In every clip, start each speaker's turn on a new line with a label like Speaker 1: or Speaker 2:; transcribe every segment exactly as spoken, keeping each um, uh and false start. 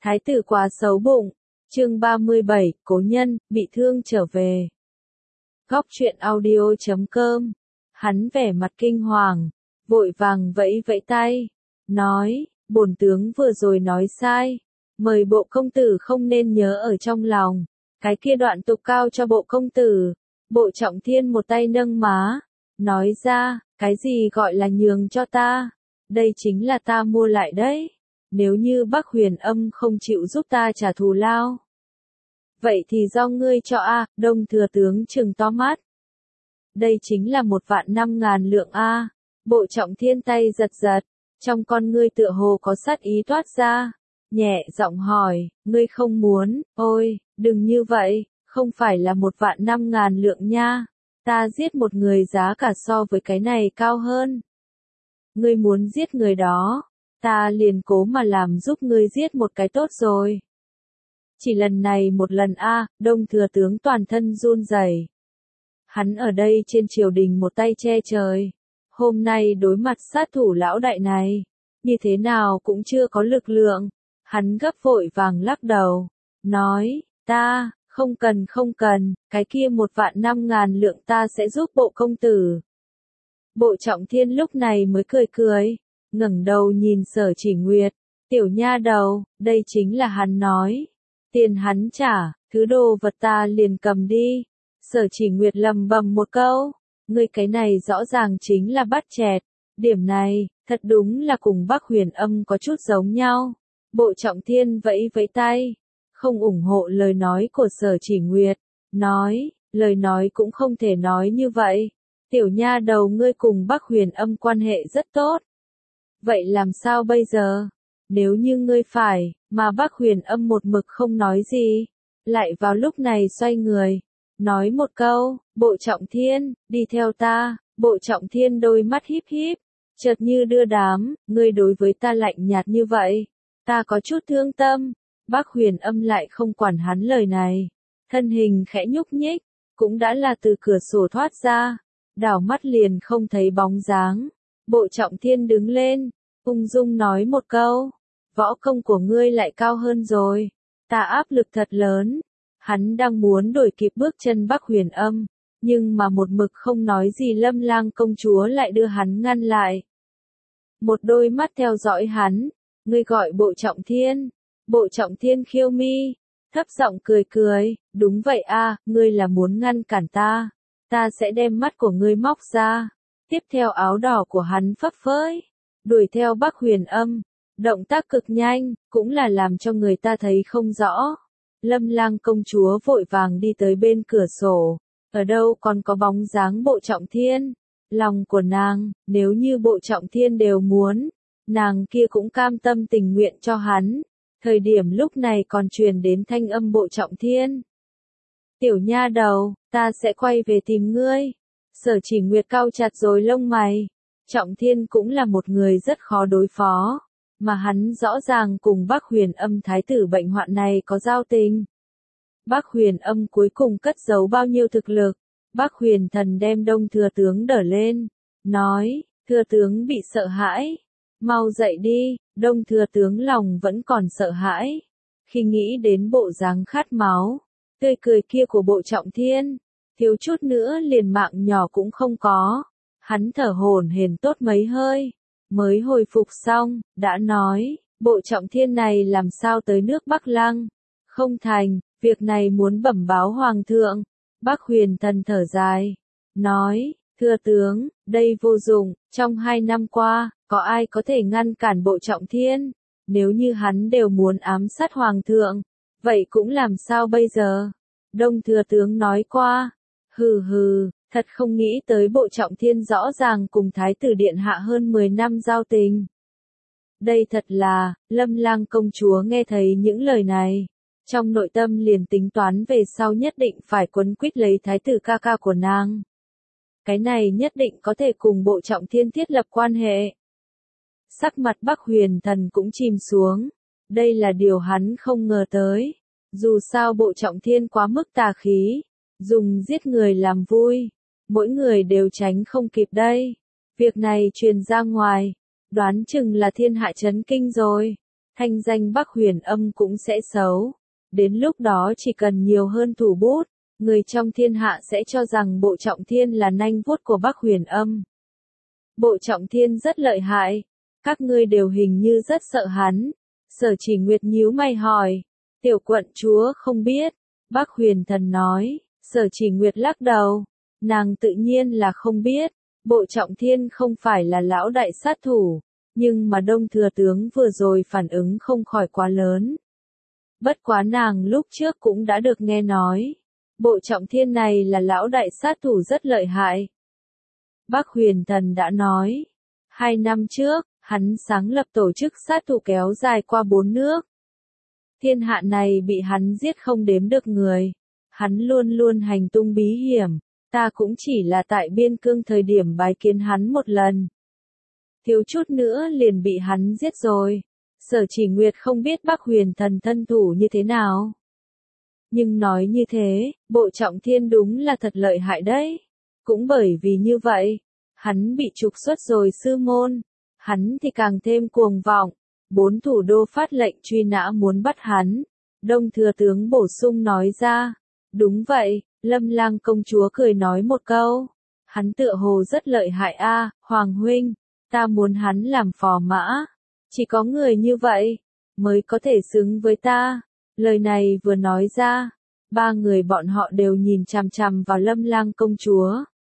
Speaker 1: Thái tử quá xấu bụng. Chương ba mươi bảy, cố nhân, bị thương trở về. Góc truyện audio chấm com. Hắn vẻ mặt kinh hoàng, vội vàng vẫy vẫy tay, nói, bổn tướng vừa rồi nói sai, mời bộ công tử không nên nhớ ở trong lòng, cái kia đoạn tục cao cho bộ công tử. Bộ Trọng Thiên một tay nâng má, nói ra, cái gì gọi là nhường cho ta, đây chính là ta mua lại đấy, nếu như Bắc Huyền Âm không chịu giúp ta trả thù lao. Vậy thì do ngươi cho a. À, Đông thừa tướng trừng to mắt. Đây chính là một vạn năm ngàn lượng a. À. Bộ Trọng Thiên tay giật giật, trong con ngươi tựa hồ có sát ý toát ra, nhẹ giọng hỏi, ngươi không muốn, ôi, đừng như vậy, không phải là một vạn năm ngàn lượng nha, ta giết một người giá cả so với cái này cao hơn. Ngươi muốn giết người đó, ta liền cố mà làm giúp ngươi giết một cái tốt rồi. Chỉ lần này một lần a. À, Đông thừa tướng toàn thân run rẩy. Hắn ở đây trên triều đình một tay che trời, hôm nay đối mặt sát thủ lão đại này, như thế nào cũng chưa có lực lượng. Hắn gấp vội vàng lắc đầu, nói, ta, không cần không cần, cái kia một vạn năm ngàn lượng ta sẽ giúp bộ công tử. Bộ Trọng Thiên lúc này mới cười cười, ngẩng đầu nhìn Sở Chỉ Nguyệt, tiểu nha đầu, đây chính là hắn nói. Tiền hắn trả, thứ đồ vật ta liền cầm đi. Sở Chỉ Nguyệt lầm bầm một câu, ngươi cái này rõ ràng chính là bắt chẹt, điểm này, thật đúng là cùng Bắc Huyền Âm có chút giống nhau. Bộ Trọng Thiên vẫy vẫy tay, không ủng hộ lời nói của Sở Chỉ Nguyệt, nói, lời nói cũng không thể nói như vậy. Tiểu nha đầu ngươi cùng Bắc Huyền Âm quan hệ rất tốt. Vậy làm sao bây giờ? Nếu như ngươi phải, mà Bắc Huyền Âm một mực không nói gì, lại vào lúc này xoay người, nói một câu, Bộ Trọng Thiên, đi theo ta. Bộ Trọng Thiên đôi mắt híp híp, chợt như đưa đám, ngươi đối với ta lạnh nhạt như vậy, ta có chút thương tâm. Bắc Huyền Âm lại không quản hắn lời này, thân hình khẽ nhúc nhích, cũng đã là từ cửa sổ thoát ra, đảo mắt liền không thấy bóng dáng. Bộ Trọng Thiên đứng lên, ung dung nói một câu, võ công của ngươi lại cao hơn rồi, ta áp lực thật lớn. Hắn đang muốn đuổi kịp bước chân Bắc Huyền Âm, nhưng mà một mực không nói gì Lâm Lang công chúa lại đưa hắn ngăn lại. Một đôi mắt theo dõi hắn, ngươi gọi Bộ Trọng Thiên. Bộ Trọng Thiên khiêu mi, thấp giọng cười cười, đúng vậy a, à, ngươi là muốn ngăn cản ta, ta sẽ đem mắt của ngươi móc ra. Tiếp theo áo đỏ của hắn phấp phới, đuổi theo Bắc Huyền Âm, động tác cực nhanh, cũng là làm cho người ta thấy không rõ. Lâm Lang công chúa vội vàng đi tới bên cửa sổ, ở đâu còn có bóng dáng Bộ Trọng Thiên. Lòng của nàng, nếu như Bộ Trọng Thiên đều muốn, nàng kia cũng cam tâm tình nguyện cho hắn. Thời điểm lúc này còn truyền đến thanh âm Bộ Trọng Thiên. Tiểu nha đầu, ta sẽ quay về tìm ngươi. Sở Chỉ Nguyệt cau chặt rồi lông mày. Trọng Thiên cũng là một người rất khó đối phó, mà hắn rõ ràng cùng Bắc Huyền Âm thái tử bệnh hoạn này có giao tình. Bắc Huyền Âm cuối cùng cất giấu bao nhiêu thực lực? Bắc Huyền Thần đem Đông thừa tướng đỡ lên, nói, thừa tướng bị sợ hãi, mau dậy đi. Đông thừa tướng lòng vẫn còn sợ hãi, khi nghĩ đến bộ dáng khát máu, tươi cười kia của Bộ Trọng Thiên, thiếu chút nữa liền mạng nhỏ cũng không có. Hắn thở hổn hển tốt mấy hơi, mới hồi phục xong, đã nói, Bộ Trọng Thiên này làm sao tới nước Bắc Lăng? Không thành, việc này muốn bẩm báo Hoàng thượng. Bắc Huyền Thần thở dài, nói, thưa tướng, đây vô dụng, trong hai năm qua, có ai có thể ngăn cản Bộ Trọng Thiên? Nếu như hắn đều muốn ám sát Hoàng thượng, vậy cũng làm sao bây giờ? Đông thừa tướng nói qua, hừ hừ, thật không nghĩ tới Bộ Trọng Thiên rõ ràng cùng Thái tử Điện Hạ hơn mười năm giao tình. Đây thật là, Lâm Lang công chúa nghe thấy những lời này, trong nội tâm liền tính toán về sau nhất định phải quấn quýt lấy Thái tử ca ca của nàng. Cái này nhất định có thể cùng Bộ Trọng Thiên thiết lập quan hệ. Sắc mặt Bắc Huyền Thần cũng chìm xuống, đây là điều hắn không ngờ tới. Dù sao Bộ Trọng Thiên quá mức tà khí, dùng giết người làm vui, mỗi người đều tránh không kịp đây. Việc này truyền ra ngoài, đoán chừng là thiên hạ chấn kinh rồi. thanh danh Bắc Huyền Âm cũng sẽ xấu. Đến lúc đó chỉ cần nhiều hơn thủ bút, người trong thiên hạ sẽ cho rằng Bộ Trọng Thiên là nanh vuốt của Bắc Huyền Âm. Bộ Trọng Thiên rất lợi hại, các ngươi đều hình như rất sợ hắn. Sở Chỉ Nguyệt nhíu mày hỏi, tiểu quận chúa không biết. Bắc Huyền Thần nói, Sở Chỉ Nguyệt lắc đầu, nàng tự nhiên là không biết. Bộ Trọng Thiên không phải là lão đại sát thủ, nhưng mà Đông Thừa Tướng vừa rồi phản ứng không khỏi quá lớn. Bất quá nàng lúc trước cũng đã được nghe nói, Bộ Trọng Thiên này là lão đại sát thủ rất lợi hại. Bắc Huyền Thần đã nói, hai năm trước, hắn sáng lập tổ chức sát thủ kéo dài qua bốn nước. Thiên hạ này bị hắn giết không đếm được người, hắn luôn luôn hành tung bí hiểm, ta cũng chỉ là tại biên cương thời điểm bái kiến hắn một lần. Thiếu chút nữa liền bị hắn giết rồi. Sở Chỉ Nguyệt không biết Bắc Huyền Thần thân thủ như thế nào. Nhưng nói như thế, Bộ Trọng Thiên đúng là thật lợi hại đấy. Cũng bởi vì như vậy, hắn bị trục xuất rồi sư môn. Hắn thì càng thêm cuồng vọng. Bốn thủ đô phát lệnh truy nã muốn bắt hắn. Đông Thừa Tướng bổ sung nói ra. Đúng vậy, Lâm Lang công chúa cười nói một câu. Hắn tựa hồ rất lợi hại a, Hoàng huynh. Ta muốn hắn làm phò mã. Chỉ có người như vậy, mới có thể xứng với ta. Lời này vừa nói ra, ba người bọn họ đều nhìn chằm chằm vào Lâm Lang công chúa.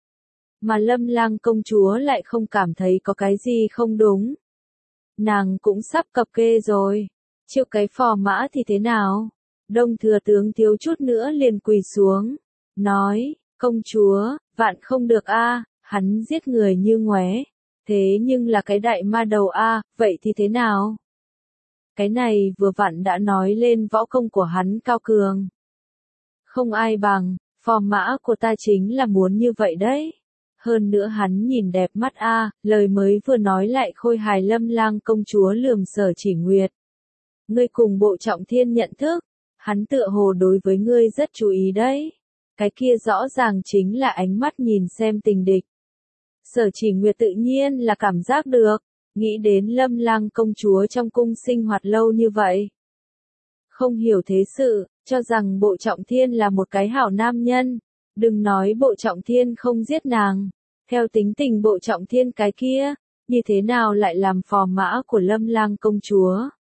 Speaker 1: Mà Lâm Lang công chúa lại không cảm thấy có cái gì không đúng. Nàng cũng sắp cập kê rồi. Triệu cái phò mã thì thế nào? Đông Thừa Tướng thiếu chút nữa liền quỳ xuống. Nói, công chúa, vạn không được a, hắn giết người như ngoé. Thế nhưng là cái đại ma đầu a, vậy thì thế nào? Cái này vừa vặn đã nói lên võ công của hắn cao cường. Không ai bằng, phò mã của ta chính là muốn như vậy đấy. Hơn nữa hắn nhìn đẹp mắt a, lời mới vừa nói lại khôi hài. Lâm Lang công chúa lườm Sở Chỉ Nguyệt. Ngươi cùng Bộ Trọng Thiên nhận thức, hắn tựa hồ đối với ngươi rất chú ý đấy. Cái kia rõ ràng chính là ánh mắt nhìn xem tình địch. Sở Chỉ Nguyệt tự nhiên là cảm giác được, nghĩ đến Lâm Lang công chúa trong cung sinh hoạt lâu như vậy. Không hiểu thế sự, cho rằng Bộ Trọng Thiên là một cái hảo nam nhân, đừng nói Bộ Trọng Thiên không giết nàng, theo tính tình Bộ Trọng Thiên cái kia, như thế nào lại làm phò mã của Lâm Lang công chúa.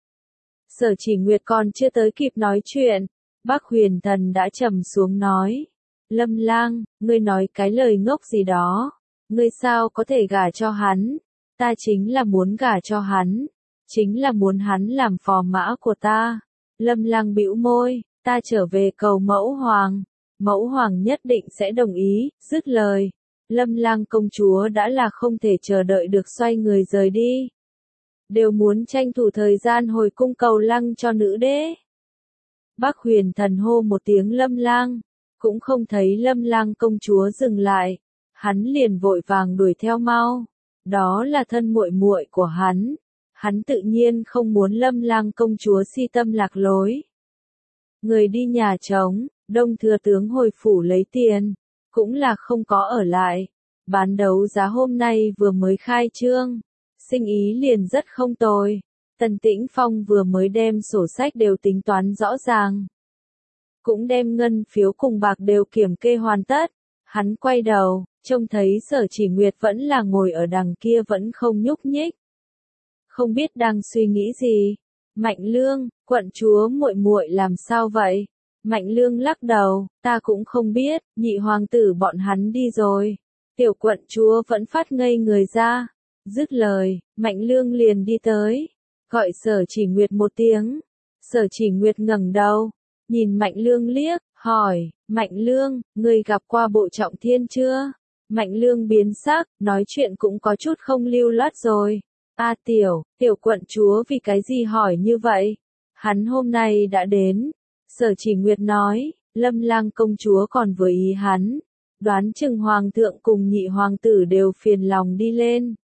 Speaker 1: Sở Chỉ Nguyệt còn chưa tới kịp nói chuyện, Bắc Huyền Thần đã trầm xuống nói, Lâm Lang, ngươi nói cái lời ngốc gì đó. Ngươi sao có thể gả cho hắn? Ta chính là muốn gả cho hắn. Chính là muốn hắn làm phò mã của ta. Lâm Lang bĩu môi, ta trở về cầu mẫu hoàng. Mẫu hoàng nhất định sẽ đồng ý, dứt lời. Lâm Lang công chúa đã là không thể chờ đợi được xoay người rời đi. Đều muốn tranh thủ thời gian hồi cung cầu lăng cho nữ đế. Bắc Huyền Thần hô một tiếng Lâm Lang, cũng không thấy Lâm Lang công chúa dừng lại. Hắn liền vội vàng đuổi theo mau. Đó là thân muội muội của hắn. Hắn tự nhiên không muốn Lâm Lang công chúa si tâm lạc lối. Người đi nhà trống, Đông Thừa Tướng hồi phủ lấy tiền, cũng là không có ở lại. Bán đấu giá hôm nay vừa mới khai trương, sinh ý liền rất không tồi. Tần Tĩnh Phong vừa mới đem sổ sách đều tính toán rõ ràng. Cũng đem ngân phiếu cùng bạc đều kiểm kê hoàn tất. Hắn quay đầu, trông thấy Sở Chỉ Nguyệt vẫn là ngồi ở đằng kia vẫn không nhúc nhích. Không biết đang suy nghĩ gì. Mạnh Lương, quận chúa muội muội làm sao vậy? Mạnh Lương lắc đầu, ta cũng không biết, nhị hoàng tử bọn hắn đi rồi. Tiểu quận chúa vẫn phát ngây người ra. Dứt lời, Mạnh Lương liền đi tới, gọi Sở Chỉ Nguyệt một tiếng. Sở Chỉ Nguyệt ngẩng đầu, nhìn Mạnh Lương liếc, hỏi, Mạnh Lương, ngươi gặp qua Bộ Trọng Thiên chưa? Mạnh Lương biến sắc, nói chuyện cũng có chút không lưu loát rồi. A tiểu, tiểu quận chúa vì cái gì hỏi như vậy? Hắn hôm nay đã đến. Sở Chỉ Nguyệt nói, Lâm Lang công chúa còn với ý hắn. Đoán chừng hoàng thượng cùng nhị hoàng tử đều phiền lòng đi lên.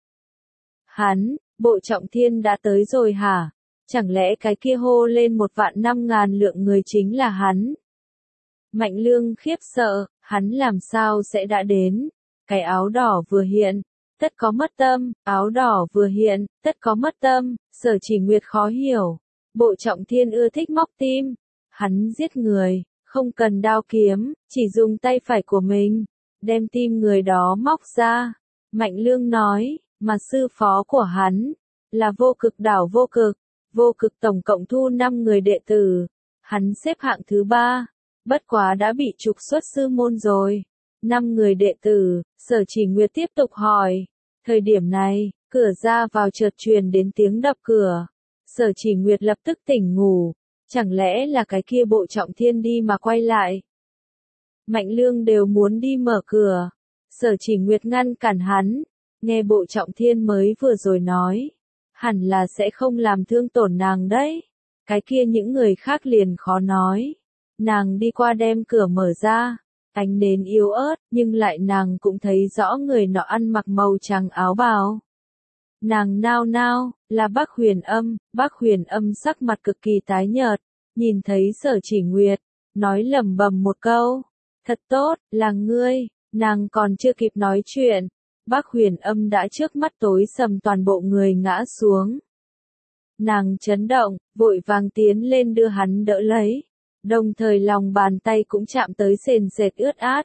Speaker 1: Hắn, Bộ Trọng Thiên đã tới rồi hả? Chẳng lẽ cái kia hô lên một vạn năm ngàn lượng người chính là hắn? Mạnh Lương khiếp sợ, hắn làm sao sẽ đã đến? Cái áo đỏ vừa hiện, tất có mất tâm, áo đỏ vừa hiện, tất có mất tâm. Sở Chỉ Nguyệt khó hiểu, Bộ Trọng Thiên ưa thích móc tim. Hắn giết người, không cần đao kiếm, chỉ dùng tay phải của mình, đem tim người đó móc ra. Mạnh Lương nói, mà sư phó của hắn, là Vô Cực Đảo Vô Cực. Vô Cực tổng cộng thu năm người đệ tử. Hắn xếp hạng thứ ba, bất quá đã bị trục xuất sư môn rồi. Năm người đệ tử, Sở Chỉ Nguyệt tiếp tục hỏi. Thời điểm này, cửa ra vào chợt truyền đến tiếng đập cửa. Sở Chỉ Nguyệt lập tức tỉnh ngủ. Chẳng lẽ là cái kia Bộ Trọng Thiên đi mà quay lại? Mạnh Lương đều muốn đi mở cửa. Sở Chỉ Nguyệt ngăn cản hắn. Nghe Bộ Trọng Thiên mới vừa rồi nói. Hẳn là sẽ không làm thương tổn nàng đấy. Cái kia những người khác liền khó nói. Nàng đi qua đem cửa mở ra. Ánh nến yếu ớt, nhưng lại nàng cũng thấy rõ người nọ ăn mặc màu trắng áo bào. Nàng nao nao, là Bác Huyền Âm. Bác Huyền Âm sắc mặt cực kỳ tái nhợt, nhìn thấy Sở Chỉ Nguyệt, nói lẩm bẩm một câu. Thật tốt, là ngươi. Nàng còn chưa kịp nói chuyện. Bác Huyền Âm đã trước mắt tối sầm, toàn bộ người ngã xuống. Nàng chấn động, vội vàng tiến lên đưa hắn đỡ lấy. Đồng thời lòng bàn tay cũng chạm tới sền sệt ướt át.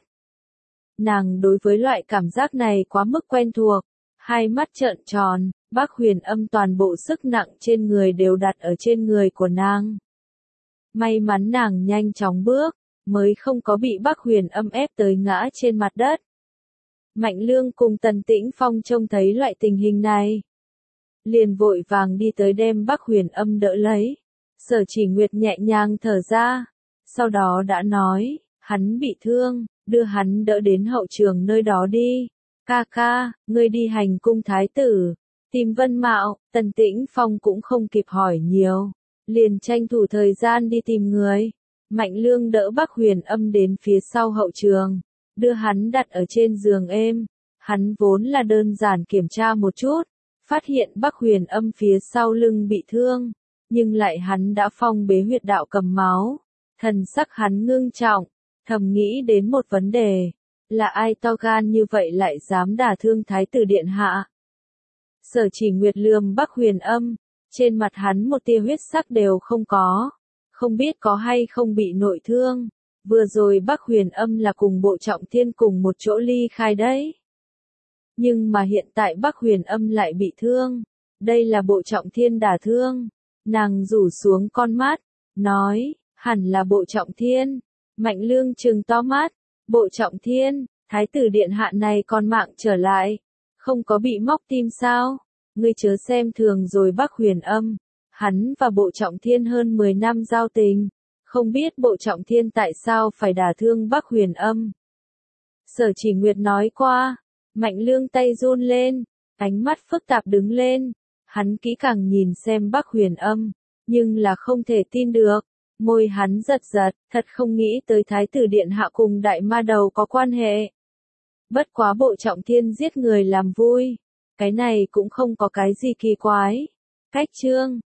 Speaker 1: Nàng đối với loại cảm giác này quá mức quen thuộc. Hai mắt trợn tròn, Bác Huyền Âm toàn bộ sức nặng trên người đều đặt ở trên người của nàng. May mắn nàng nhanh chóng bước, mới không có bị Bác Huyền Âm ép tới ngã trên mặt đất. Mạnh Lương cùng Tần Tĩnh Phong trông thấy loại tình hình này, liền vội vàng đi tới đem Bác Huyền Âm đỡ lấy. Sở Chỉ Nguyệt nhẹ nhàng thở ra, sau đó đã nói, hắn bị thương, đưa hắn đỡ đến hậu trường nơi đó đi. Ca ca, ngươi đi hành cung thái tử, tìm Vân Mạo. Tần Tĩnh Phong cũng không kịp hỏi nhiều, liền tranh thủ thời gian đi tìm người. Mạnh Lương đỡ Bác Huyền Âm đến phía sau hậu trường, đưa hắn đặt ở trên giường êm. Hắn vốn là đơn giản kiểm tra một chút, phát hiện Bác Huyền Âm phía sau lưng bị thương, nhưng lại hắn đã phong bế huyệt đạo cầm máu. Thần sắc hắn ngưng trọng, thầm nghĩ đến một vấn đề, là ai to gan như vậy lại dám đả thương Thái tử điện hạ. Sở Chỉ Nguyệt lườm Bác Huyền Âm, trên mặt hắn một tia huyết sắc đều không có, không biết có hay không bị nội thương. Vừa rồi Bác Huyền Âm là cùng Bộ Trọng Thiên cùng một chỗ ly khai đấy. Nhưng mà hiện tại Bác Huyền Âm lại bị thương. Đây là Bộ Trọng Thiên đả thương. Nàng rủ xuống con mắt, nói, hẳn là Bộ Trọng Thiên. Mạnh Lương trừng to mắt, Bộ Trọng Thiên, Thái tử điện hạ này còn mạng trở lại, không có bị móc tim sao? Ngươi chớ xem thường rồi Bác Huyền Âm. Hắn và Bộ Trọng Thiên hơn mười năm giao tình, không biết Bộ Trọng Thiên tại sao phải đả thương Bác Huyền Âm. Sở Chỉ Nguyệt nói qua. Mạnh Lương tay run lên, ánh mắt phức tạp đứng lên. Hắn kỹ càng nhìn xem Bác Huyền Âm, nhưng là không thể tin được. Môi hắn giật giật, thật không nghĩ tới Thái tử điện hạ cùng đại ma đầu có quan hệ. Bất quá Bộ Trọng Thiên giết người làm vui, cái này cũng không có cái gì kỳ quái. Cách chương